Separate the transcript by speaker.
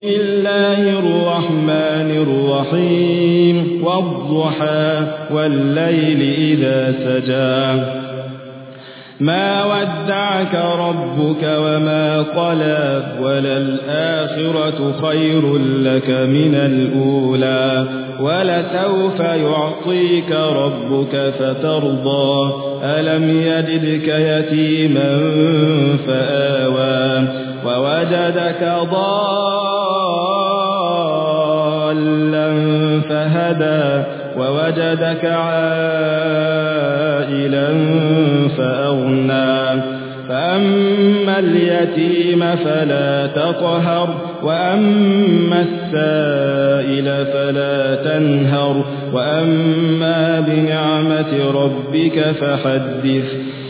Speaker 1: بسم الله الرحمن الرحيم والضحى والليل إذا سجى ما ودعك ربك وما قلى وللآخرة خير لك من الأولى ولسوف يعطيك ربك فترضى ألم يجدك يتيما فآوى ووجدك ضالا فهدى ووجدك عائلا فأغنى فأما اليتيم فلا تقهر وأما السائل فلا تنهر وأما بنعمة ربك فحدث